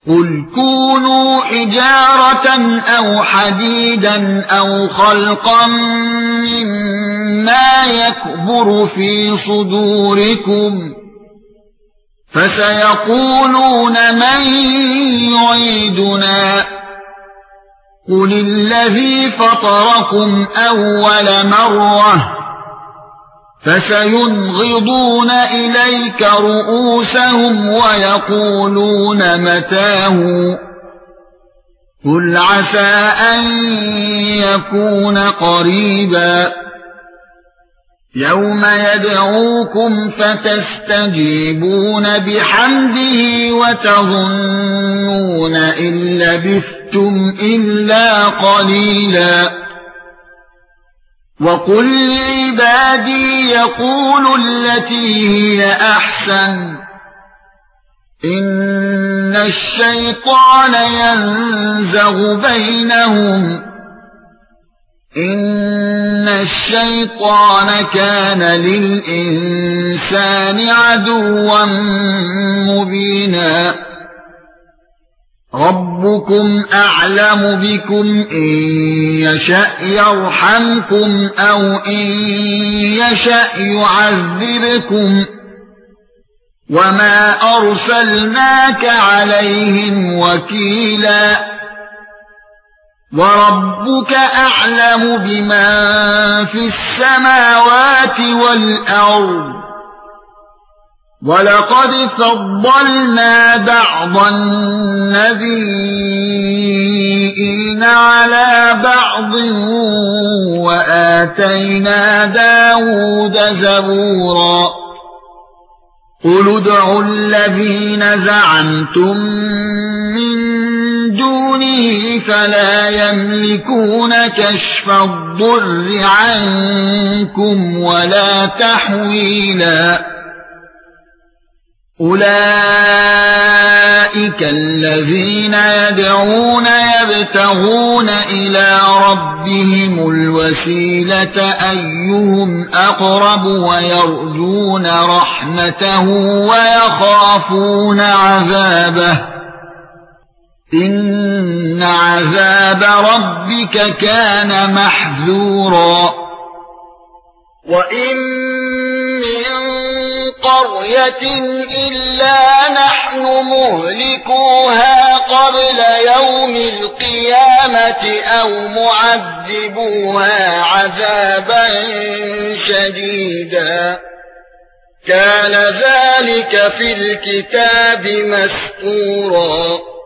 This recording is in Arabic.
قُلْ كُونُوا حِجَارَةً أَوْ حَدِيدًا أَوْ خَلْقًا مِّمَّا يَكْبُرُ فِي صُدُورِكُمْ فَسَيَقُولُونَ مَن يُعِيدُنَا قُلِ الَّذِي فَطَرَكُمْ أَوَّلَ مَرَّةٍ فَسَيُنْغِضُونَ إِلَيْكَ رُءُوسَهُمْ وَيَقُولُونَ مَتَىٰ هُوَ قُلْ عَسَىٰ أَن يَكُونَ قَرِيبًا يَوْمَ يَدْعُوكُمْ فَتَسْتَجِيبُونَ بِحَمْدِهِ وَتَظُنُّونَ إِن لَّبِثْتُمْ إِلَّا قَلِيلًا وَقُل لِّعِبَادِي يَقُولُوا الَّتِي هِيَ أَحْسَنُ إِنَّ الشَّيْطَانَ يَنزَغُ بَيْنَهُمْ إِنَّ الشَّيْطَانَ كَانَ لِلْإِنسَانِ عَدُوًّا مُّبِينًا رَبُّكُمْ أَعْلَمُ بِكُمْ إِن يَشَأْ يَرْحَمْكُمْ أَوْ إِن يَشَأْ يُعَذِّبْكُمْ وَمَا أَرْسَلْنَاكَ عَلَيْهِمْ وَكِيلًا وَرَبُّكَ أَعْلَمُ بِمَن فِي السَّمَاوَاتِ وَالْأَرْضِ وَلَقَدْ فَضَّلْنَا بَعْضَ النَّبِيِّينَ عَلَى بَعْضٍ وَآتَيْنَا دَاوُودَ زَبُورًا قُلِ ادْعُوا الَّذِينَ زَعَمْتُم مِّن دُونِهِ فَلَا يَمْلِكُونَ كَشْفَ الضُّرِّ عَنكُمْ وَلَا تَحْوِيلًا أُولَئِكَ الَّذِينَ يَدْعُونَ يَبْتَغُونَ إِلَى رَبِّهِمُ الْوَسِيلَةَ أَيُّهُمْ أَقْرَبُ وَيَرْجُونَ رَحْمَتَهُ وَيَخَافُونَ عَذَابَهُ إِنَّ عَذَابَ رَبِّكَ كَانَ مَحْذُورًا وَإِن مِّن قَرْيَةٍ إِلَّا نَحْنُ مُهْلِكُوهَا قَبْلَ يَوْمِ الْقِيَامَةِ أَوْ مُعَذِّبُوهَا عَذَابًا شَدِيدًا كَانَ ذَلِكَ فِي الْكِتَابِ مَسْطُورًا